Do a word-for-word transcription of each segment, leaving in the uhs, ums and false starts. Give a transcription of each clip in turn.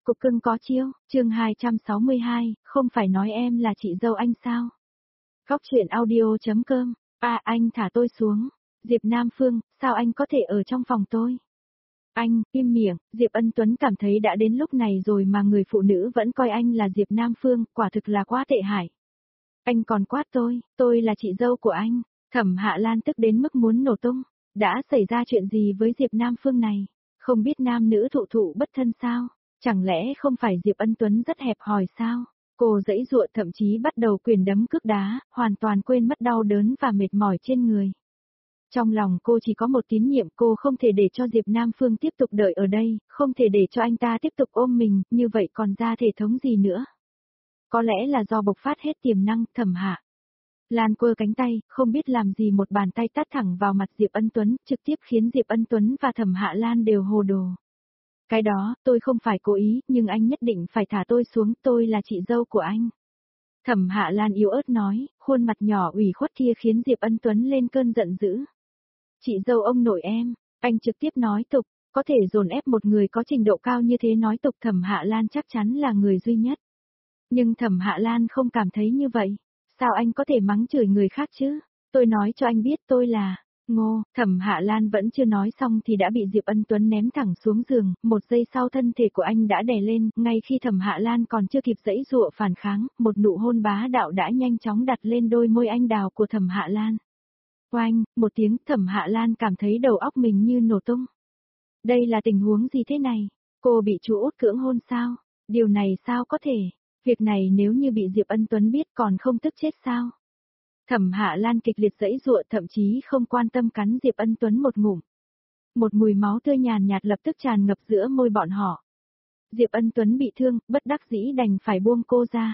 cục cưng có chiêu, chương hai trăm sáu mươi hai, không phải nói em là chị dâu anh sao? Góc truyện audio.com, à anh thả tôi xuống. Diệp Nam Phương, sao anh có thể ở trong phòng tôi? Anh, im miệng, Diệp Ân Tuấn cảm thấy đã đến lúc này rồi mà người phụ nữ vẫn coi anh là Diệp Nam Phương, quả thực là quá tệ hại. Anh còn quát tôi, tôi là chị dâu của anh. Thẩm Hạ Lan tức đến mức muốn nổ tung. Đã xảy ra chuyện gì với Diệp Nam Phương này? Không biết nam nữ thụ thụ bất thân sao? Chẳng lẽ không phải Diệp Ân Tuấn rất hẹp hòi sao? Cô giãy giụa thậm chí bắt đầu quyền đấm cước đá, hoàn toàn quên mất đau đớn và mệt mỏi trên người. Trong lòng cô chỉ có một tín nhiệm, cô không thể để cho Diệp Nam Phương tiếp tục đợi ở đây, không thể để cho anh ta tiếp tục ôm mình, như vậy còn ra thể thống gì nữa. Có lẽ là do bộc phát hết tiềm năng. Thẩm Hạ Lan quơ cánh tay, không biết làm gì một bàn tay tát thẳng vào mặt Diệp Ân Tuấn, trực tiếp khiến Diệp Ân Tuấn và Thẩm Hạ Lan đều hồ đồ. Cái đó, tôi không phải cố ý, nhưng anh nhất định phải thả tôi xuống, tôi là chị dâu của anh. Thẩm Hạ Lan yếu ớt nói, khuôn mặt nhỏ ủy khuất kia khiến Diệp Ân Tuấn lên cơn giận dữ. Chị dâu ông nội em, anh trực tiếp nói tục, có thể dồn ép một người có trình độ cao như thế nói tục. Thẩm Hạ Lan chắc chắn là người duy nhất. Nhưng Thẩm Hạ Lan không cảm thấy như vậy. Sao anh có thể mắng chửi người khác chứ? Tôi nói cho anh biết tôi là... Ngô, Thẩm Hạ Lan vẫn chưa nói xong thì đã bị Diệp Ân Tuấn ném thẳng xuống giường, một giây sau thân thể của anh đã đè lên, ngay khi Thẩm Hạ Lan còn chưa kịp giãy giụa phản kháng, một nụ hôn bá đạo đã nhanh chóng đặt lên đôi môi anh đào của Thẩm Hạ Lan. Oanh, một tiếng, Thẩm Hạ Lan cảm thấy đầu óc mình như nổ tung. Đây là tình huống gì thế này? Cô bị chú út cưỡng hôn sao? Điều này sao có thể? Việc này nếu như bị Diệp Ân Tuấn biết còn không tức chết sao? Thẩm Hạ Lan kịch liệt giãy giụa thậm chí không quan tâm cắn Diệp Ân Tuấn một ngụm. Một mùi máu tươi nhàn nhạt lập tức tràn ngập giữa môi bọn họ. Diệp Ân Tuấn bị thương, bất đắc dĩ đành phải buông cô ra.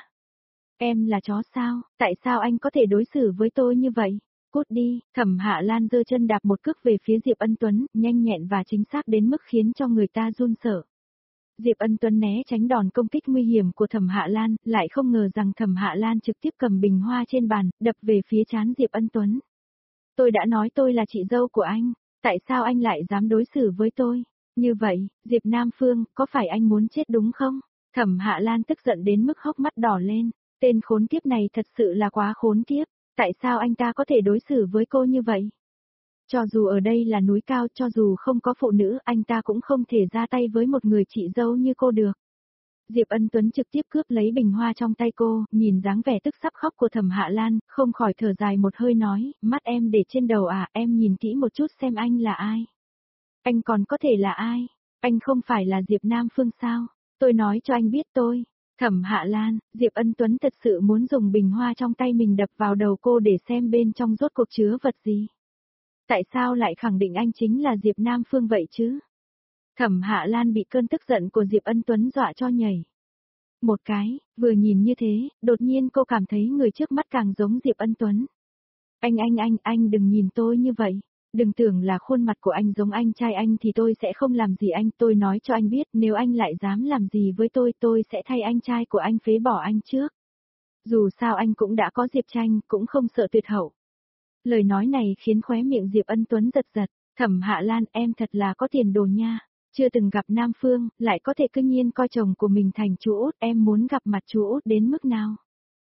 Em là chó sao, tại sao anh có thể đối xử với tôi như vậy? Cút đi, Thẩm Hạ Lan giơ chân đạp một cước về phía Diệp Ân Tuấn, nhanh nhẹn và chính xác đến mức khiến cho người ta run sợ. Diệp Ân Tuấn né tránh đòn công kích nguy hiểm của Thẩm Hạ Lan, lại không ngờ rằng Thẩm Hạ Lan trực tiếp cầm bình hoa trên bàn, đập về phía trán Diệp Ân Tuấn. Tôi đã nói tôi là chị dâu của anh, tại sao anh lại dám đối xử với tôi? Như vậy, Diệp Nam Phương, có phải anh muốn chết đúng không? Thẩm Hạ Lan tức giận đến mức hốc mắt đỏ lên, tên khốn kiếp này thật sự là quá khốn kiếp, tại sao anh ta có thể đối xử với cô như vậy? Cho dù ở đây là núi cao, cho dù không có phụ nữ, anh ta cũng không thể ra tay với một người chị dâu như cô được. Diệp Ân Tuấn trực tiếp cướp lấy bình hoa trong tay cô, nhìn dáng vẻ tức sắp khóc của Thẩm Hạ Lan, không khỏi thở dài một hơi nói, mắt em để trên đầu à, em nhìn kỹ một chút xem anh là ai. Anh còn có thể là ai? Anh không phải là Diệp Nam Phương sao? Tôi nói cho anh biết tôi. Thẩm Hạ Lan, Diệp Ân Tuấn thật sự muốn dùng bình hoa trong tay mình đập vào đầu cô để xem bên trong rốt cuộc chứa vật gì. Tại sao lại khẳng định anh chính là Diệp Nam Phương vậy chứ? Thẩm Hạ Lan bị cơn tức giận của Diệp Ân Tuấn dọa cho nhảy. Một cái, vừa nhìn như thế, đột nhiên cô cảm thấy người trước mắt càng giống Diệp Ân Tuấn. Anh anh anh, anh đừng nhìn tôi như vậy. Đừng tưởng là khuôn mặt của anh giống anh trai anh thì tôi sẽ không làm gì anh. Tôi nói cho anh biết nếu anh lại dám làm gì với tôi tôi sẽ thay anh trai của anh phế bỏ anh trước. Dù sao anh cũng đã có Diệp Tranh, cũng không sợ tuyệt hậu. Lời nói này khiến khóe miệng Diệp Ân Tuấn giật giật. Thẩm Hạ Lan, em thật là có tiền đồ nha. Chưa từng gặp Nam Phương, lại có thể cứ nhiên coi chồng của mình thành chú út. Em muốn gặp mặt chú út đến mức nào?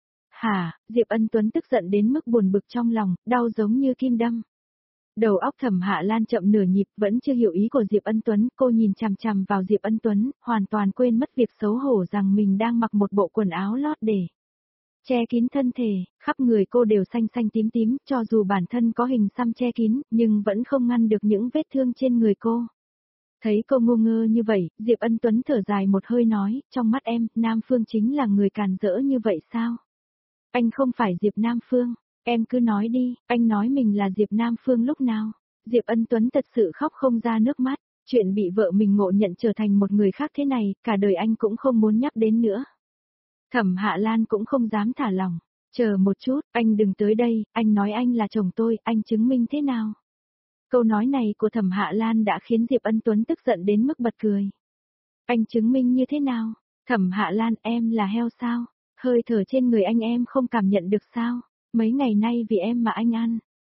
Hả? Diệp Ân Tuấn tức giận đến mức buồn bực trong lòng, đau giống như kim đâm. Đầu óc Thẩm Hạ Lan chậm nửa nhịp, vẫn chưa hiểu ý của Diệp Ân Tuấn, cô nhìn chằm chằm vào Diệp Ân Tuấn, hoàn toàn quên mất việc xấu hổ rằng mình đang mặc một bộ quần áo lót để che kín thân thể, khắp người cô đều xanh xanh tím tím, cho dù bản thân có hình xăm che kín, nhưng vẫn không ngăn được những vết thương trên người cô. Thấy cô ngu ngơ như vậy, Diệp Ân Tuấn thở dài một hơi nói, trong mắt em, Nam Phương chính là người càn rỡ như vậy sao? Anh không phải Diệp Nam Phương, em cứ nói đi, anh nói mình là Diệp Nam Phương lúc nào? Diệp Ân Tuấn thật sự khóc không ra nước mắt, chuyện bị vợ mình ngộ nhận trở thành một người khác thế này, cả đời anh cũng không muốn nhắc đến nữa. Thẩm Hạ Lan cũng không dám thả lòng. Chờ một chút, anh đừng tới đây, anh nói anh là chồng tôi, anh chứng minh thế nào? Câu nói này của Thẩm Hạ Lan đã khiến Diệp Ân Tuấn tức giận đến mức bật cười. Anh chứng minh như thế nào? Thẩm Hạ Lan, em là heo sao? Hơi thở trên người anh em không cảm nhận được sao? Mấy ngày nay vì em mà anh ăn.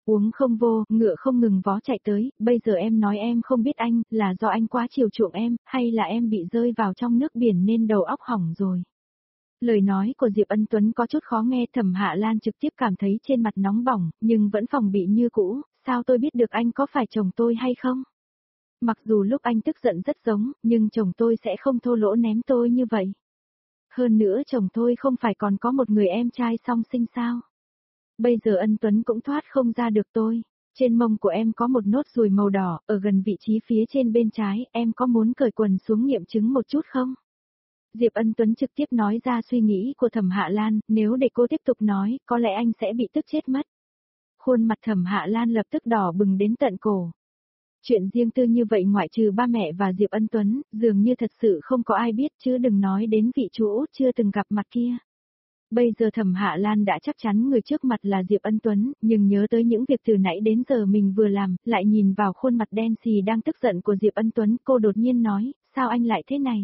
Uống không vô, ngựa không ngừng vó chạy tới, bây giờ em nói em không biết anh, là do anh quá chiều chuộng em, hay là em bị rơi vào trong nước biển nên đầu óc hỏng rồi. Lời nói của Diệp Ân Tuấn có chút khó nghe, Thẩm Hạ Lan trực tiếp cảm thấy trên mặt nóng bỏng, nhưng vẫn phòng bị như cũ, sao tôi biết được anh có phải chồng tôi hay không? Mặc dù lúc anh tức giận rất giống, nhưng chồng tôi sẽ không thô lỗ ném tôi như vậy. Hơn nữa chồng tôi không phải còn có một người em trai song sinh sao? Bây giờ Ân Tuấn cũng thoát không ra được tôi. Trên mông của em có một nốt ruồi màu đỏ, ở gần vị trí phía trên bên trái, em có muốn cởi quần xuống nghiệm chứng một chút không? Diệp Ân Tuấn trực tiếp nói ra suy nghĩ của Thẩm Hạ Lan, nếu để cô tiếp tục nói, có lẽ anh sẽ bị tức chết mất. Khuôn mặt Thẩm Hạ Lan lập tức đỏ bừng đến tận cổ. Chuyện riêng tư như vậy ngoại trừ ba mẹ và Diệp Ân Tuấn, dường như thật sự không có ai biết, chứ đừng nói đến vị chú út chưa từng gặp mặt kia. Bây giờ Thẩm Hạ Lan đã chắc chắn người trước mặt là Diệp Ân Tuấn, nhưng nhớ tới những việc từ nãy đến giờ mình vừa làm, lại nhìn vào khuôn mặt đen xì đang tức giận của Diệp Ân Tuấn, cô đột nhiên nói, sao anh lại thế này?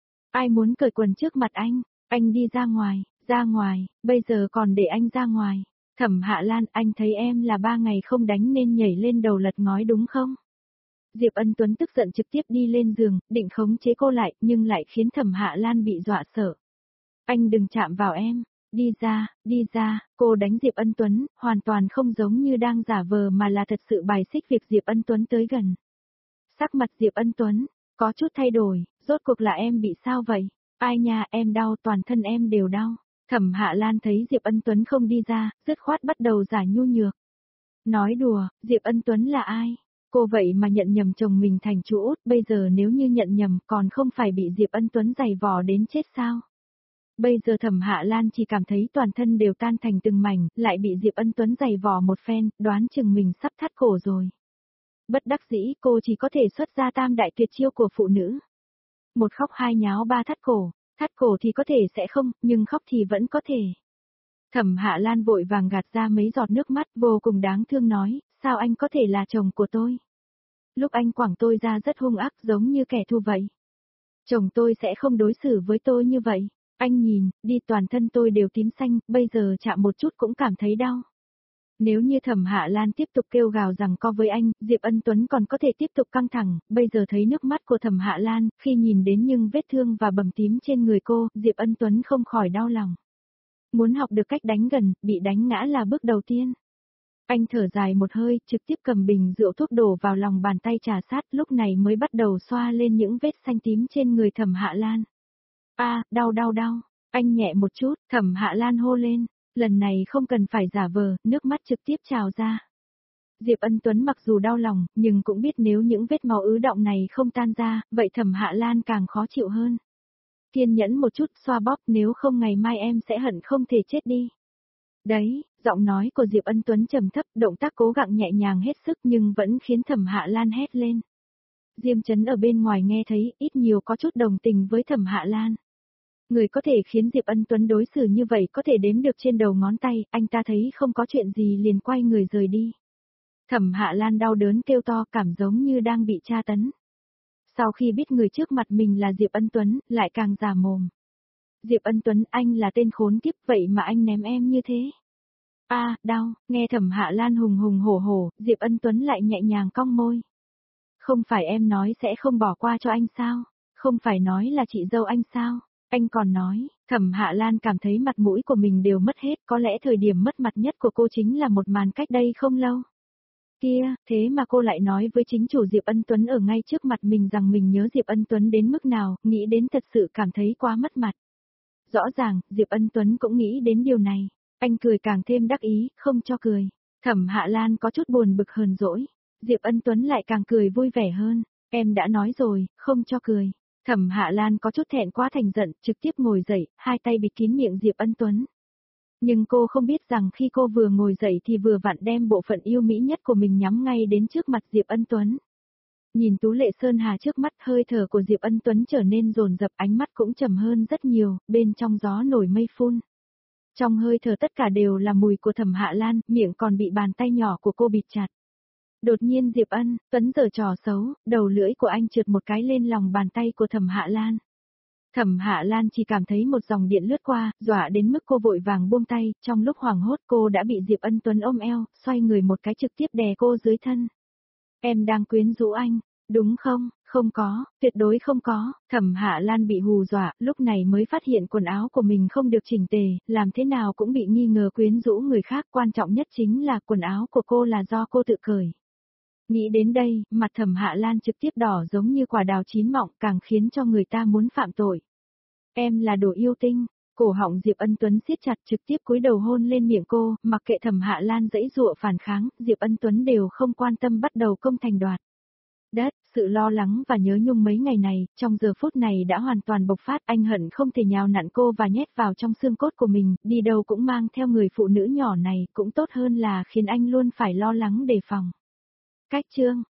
Ai muốn cởi quần trước mặt anh? Anh đi ra ngoài, ra ngoài, bây giờ còn để anh ra ngoài. Thẩm Hạ Lan, anh thấy em là ba ngày không đánh nên nhảy lên đầu lật ngói đúng không? Diệp Ân Tuấn tức giận trực tiếp đi lên giường, định khống chế cô lại, nhưng lại khiến Thẩm Hạ Lan bị dọa sợ. Anh đừng chạm vào em, đi ra, đi ra, cô đánh Diệp Ân Tuấn, hoàn toàn không giống như đang giả vờ mà là thật sự bài xích việc Diệp Ân Tuấn tới gần. Sắc mặt Diệp Ân Tuấn, có chút thay đổi, rốt cuộc là em bị sao vậy? Ai nha, em đau, toàn thân em đều đau. Thẩm Hạ Lan thấy Diệp Ân Tuấn không đi ra, dứt khoát bắt đầu giả nhu nhược. Nói đùa, Diệp Ân Tuấn là ai? Cô vậy mà nhận nhầm chồng mình thành chú út, bây giờ nếu như nhận nhầm còn không phải bị Diệp Ân Tuấn giày vò đến chết sao? Bây giờ Thẩm Hạ Lan chỉ cảm thấy toàn thân đều tan thành từng mảnh, lại bị Diệp Ân Tuấn giày vò một phen, đoán chừng mình sắp thắt cổ rồi. Bất đắc dĩ cô chỉ có thể xuất ra tam đại tuyệt chiêu của phụ nữ. Một khóc hai nháo ba thắt cổ, thắt cổ thì có thể sẽ không, nhưng khóc thì vẫn có thể. Thẩm Hạ Lan vội vàng gạt ra mấy giọt nước mắt vô cùng đáng thương nói, sao anh có thể là chồng của tôi? Lúc anh quẳng tôi ra rất hung ác giống như kẻ thù vậy. Chồng tôi sẽ không đối xử với tôi như vậy. Anh nhìn, đi toàn thân tôi đều tím xanh, bây giờ chạm một chút cũng cảm thấy đau. Nếu như Thẩm Hạ Lan tiếp tục kêu gào rằng co với anh, Diệp Ân Tuấn còn có thể tiếp tục căng thẳng, bây giờ thấy nước mắt của Thẩm Hạ Lan, khi nhìn đến những vết thương và bầm tím trên người cô, Diệp Ân Tuấn không khỏi đau lòng. Muốn học được cách đánh gần, bị đánh ngã là bước đầu tiên. Anh thở dài một hơi, trực tiếp cầm bình rượu thuốc đổ vào lòng bàn tay trà sát, lúc này mới bắt đầu xoa lên những vết xanh tím trên người Thẩm Hạ Lan. A, à, đau đau đau, anh nhẹ một chút, Thẩm Hạ Lan hô lên, lần này không cần phải giả vờ, nước mắt trực tiếp trào ra. Diệp Ân Tuấn mặc dù đau lòng, nhưng cũng biết nếu những vết máu ứ đọng này không tan ra, vậy Thẩm Hạ Lan càng khó chịu hơn. Kiên nhẫn một chút xoa bóp, nếu không ngày mai em sẽ hận không thể chết đi. Đấy, giọng nói của Diệp Ân Tuấn trầm thấp, động tác cố gắng nhẹ nhàng hết sức nhưng vẫn khiến Thẩm Hạ Lan hét lên. Diêm Chấn ở bên ngoài nghe thấy, ít nhiều có chút đồng tình với Thẩm Hạ Lan. Người có thể khiến Diệp Ân Tuấn đối xử như vậy có thể đếm được trên đầu ngón tay, anh ta thấy không có chuyện gì liền quay người rời đi. Thẩm Hạ Lan đau đớn kêu to, cảm giống như đang bị tra tấn. Sau khi biết người trước mặt mình là Diệp Ân Tuấn, lại càng già mồm. Diệp Ân Tuấn, anh là tên khốn kiếp, vậy mà anh ném em như thế. A, à, đau, nghe Thẩm Hạ Lan hùng hùng hổ hổ, Diệp Ân Tuấn lại nhẹ nhàng cong môi. Không phải em nói sẽ không bỏ qua cho anh sao? Không phải nói là chị dâu anh sao? Anh còn nói, Thẩm Hạ Lan cảm thấy mặt mũi của mình đều mất hết, có lẽ thời điểm mất mặt nhất của cô chính là một màn cách đây không lâu. Kia, thế mà cô lại nói với chính chủ Diệp Ân Tuấn ở ngay trước mặt mình rằng mình nhớ Diệp Ân Tuấn đến mức nào, nghĩ đến thật sự cảm thấy quá mất mặt. Rõ ràng, Diệp Ân Tuấn cũng nghĩ đến điều này. Anh cười càng thêm đắc ý, không cho cười. Thẩm Hạ Lan có chút buồn bực hờn dỗi. Diệp Ân Tuấn lại càng cười vui vẻ hơn. Em đã nói rồi, không cho cười. Thẩm Hạ Lan có chút thẹn quá thành giận, trực tiếp ngồi dậy, hai tay bịt kín miệng Diệp Ân Tuấn. Nhưng cô không biết rằng khi cô vừa ngồi dậy thì vừa vặn đem bộ phận yêu mỹ nhất của mình nhắm ngay đến trước mặt Diệp Ân Tuấn. Nhìn Tú Lệ Sơn Hà trước mắt, hơi thở của Diệp Ân Tuấn trở nên dồn dập, ánh mắt cũng trầm hơn rất nhiều, bên trong gió nổi mây phun. Trong hơi thở tất cả đều là mùi của Thẩm Hạ Lan, miệng còn bị bàn tay nhỏ của cô bịt chặt. Đột nhiên Diệp Ân Tuấn giở trò xấu, đầu lưỡi của anh trượt một cái lên lòng bàn tay của Thẩm Hạ Lan. Thẩm Hạ Lan chỉ cảm thấy một dòng điện lướt qua, dọa đến mức cô vội vàng buông tay, trong lúc hoảng hốt cô đã bị Diệp Ân Tuấn ôm eo, xoay người một cái trực tiếp đè cô dưới thân. Em đang quyến rũ anh, đúng không? Không có, tuyệt đối không có. Thẩm Hạ Lan bị hù dọa, lúc này mới phát hiện quần áo của mình không được chỉnh tề, làm thế nào cũng bị nghi ngờ quyến rũ người khác, quan trọng nhất chính là quần áo của cô là do cô tự cởi. Nghĩ đến đây, mặt Thẩm Hạ Lan trực tiếp đỏ giống như quả đào chín mọng, càng khiến cho người ta muốn phạm tội. Em là đồ yêu tinh. Cổ họng Diệp Ân Tuấn siết chặt, trực tiếp cúi đầu hôn lên miệng cô, mặc kệ Thẩm Hạ Lan giãy giụa phản kháng, Diệp Ân Tuấn đều không quan tâm, bắt đầu công thành đoạt. Đất, sự lo lắng và nhớ nhung mấy ngày này, trong giờ phút này đã hoàn toàn bộc phát, anh hận không thể nhào nặn cô và nhét vào trong xương cốt của mình, đi đâu cũng mang theo người phụ nữ nhỏ này, cũng tốt hơn là khiến anh luôn phải lo lắng đề phòng. Cách chương